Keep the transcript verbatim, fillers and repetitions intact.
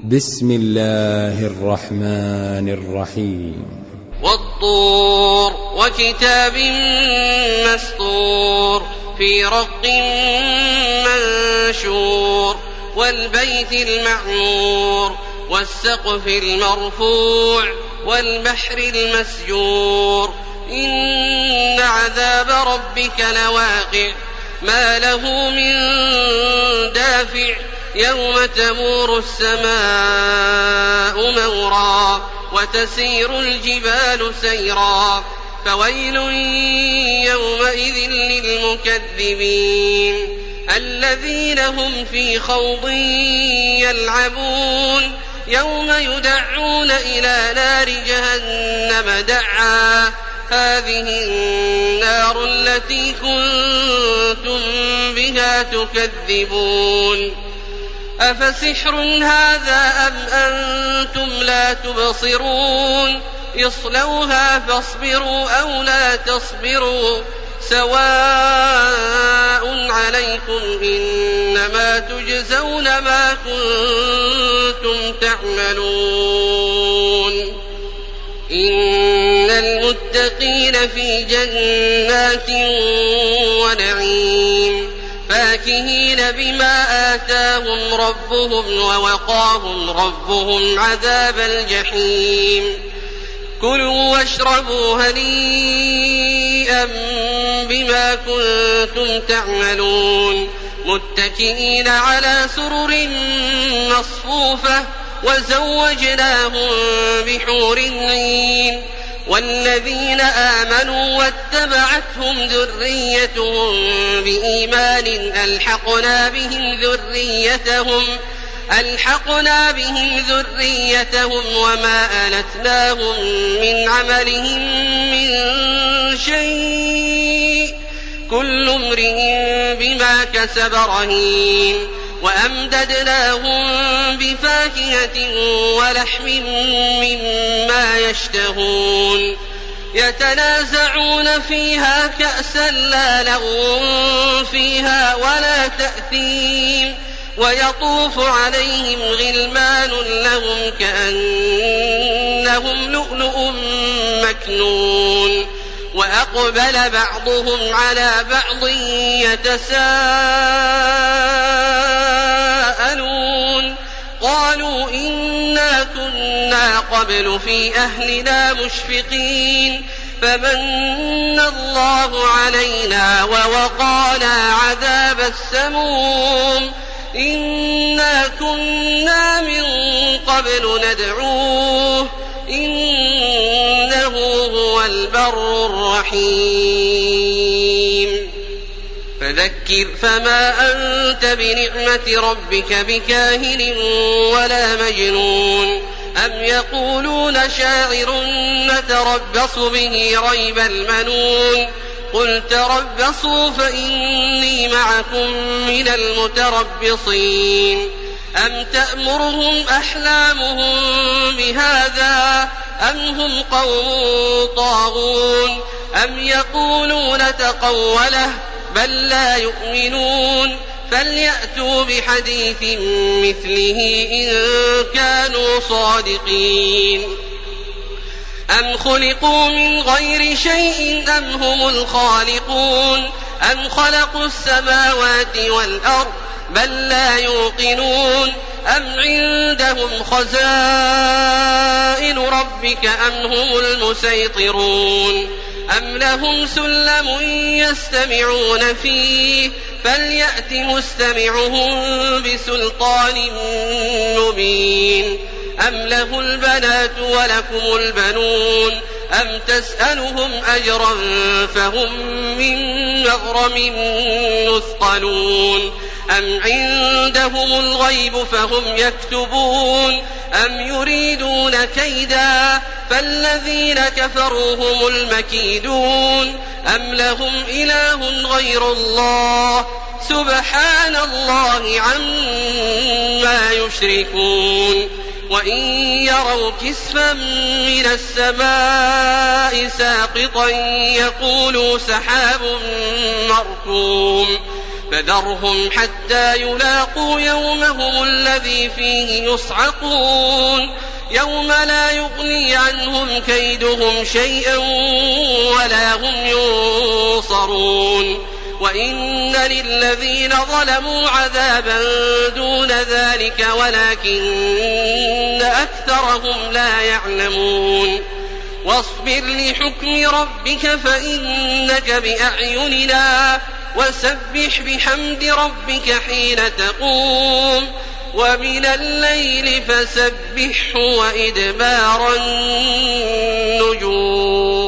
بسم الله الرحمن الرحيم. والطور وكتاب مسطور في رق منشور والبيت المعمور والسقف المرفوع والبحر المسجور إن عذاب ربك لواقع ما له من دافع يوم تمور السماء مورا وتسير الجبال سيرا فويل يومئذ للمكذبين الذين هم في خوض يلعبون يوم يدعون إلى نار جهنم دعا هذه النار التي كنتم بها تكذبون أفسحر هذا أم أنتم لا تبصرون اصلوها فاصبروا أو لا تصبروا سواء عليكم إنما تجزون ما كنتم تعملون إن المتقين في جنات ونعيم فاكهين بما آتاهم ربهم ووقاهم ربهم عذاب الجحيم كلوا واشربوا هنيئا بما كنتم تعملون متكئين على سرر مصفوفة وزوجناهم بحور عين والذين آمنوا واتبعتهم ذريتهم بإيمان ألحقنا بهم ذريتهم ألحقنا بهم ذريتهم وما ألتناهم من عملهم من شيء كل امرئ بما كسب رهين وأمددناهم بفاكهة ولحم مما يشتهون يتنازعون فيها كأسا لا لغو فيها ولا تأثيم ويطوف عليهم غلمان لهم كأنهم لؤلؤ مكنون وأقبل بعضهم على بعض يتساءلون قالوا إنا كنا قبل في أهلنا مشفقين فمن الله علينا ووقانا عذاب السموم إنا كنا من قبل ندعوه إنه هو البر الرحيم فذكر فما أنت بنعمة ربك بكاهن ولا مجنون أم يقولون شاعر نتربص به ريب المنون قل تربصوا فإني معكم من المتربصين أم تأمرهم أحلامهم بهذا أم هم قوم طاغون أم يقولون تقوله بل لا يؤمنون فليأتوا بحديث مثله إن كانوا صادقين أم خلقوا من غير شيء أم هم الخالقون أم خلقوا السماوات والأرض بل لا يوقنون أم عندهم خزائن ربك أم هم المسيطرون أم لهم سلم يستمعون فيه فليأت مستمعهم بسلطان مبين أم له البنات ولكم البنون أم تسألهم أجرا فهم من مغرم مثقلون أم عندهم الغيب فهم يكتبون أم يريدون كيدا فالذين كفروا هم المكيدون أم لهم إله غير الله سبحان الله عما يشركون وإن يروا كسفا من السماء ساقطا يقولوا سحاب مركوم فذرهم حتى يلاقوا يومهم الذي فيه يصعقون يوم لا يغني عنهم كيدهم شيئا ولا هم ينصرون وإن للذين ظلموا عذابا دون ذلك ولكن أكثرهم لا يعلمون واصبر لحكم ربك فإنك بأعيننا وسبح بحمد ربك حين تقوم ومن الليل فسبحه وإدبار النجوم.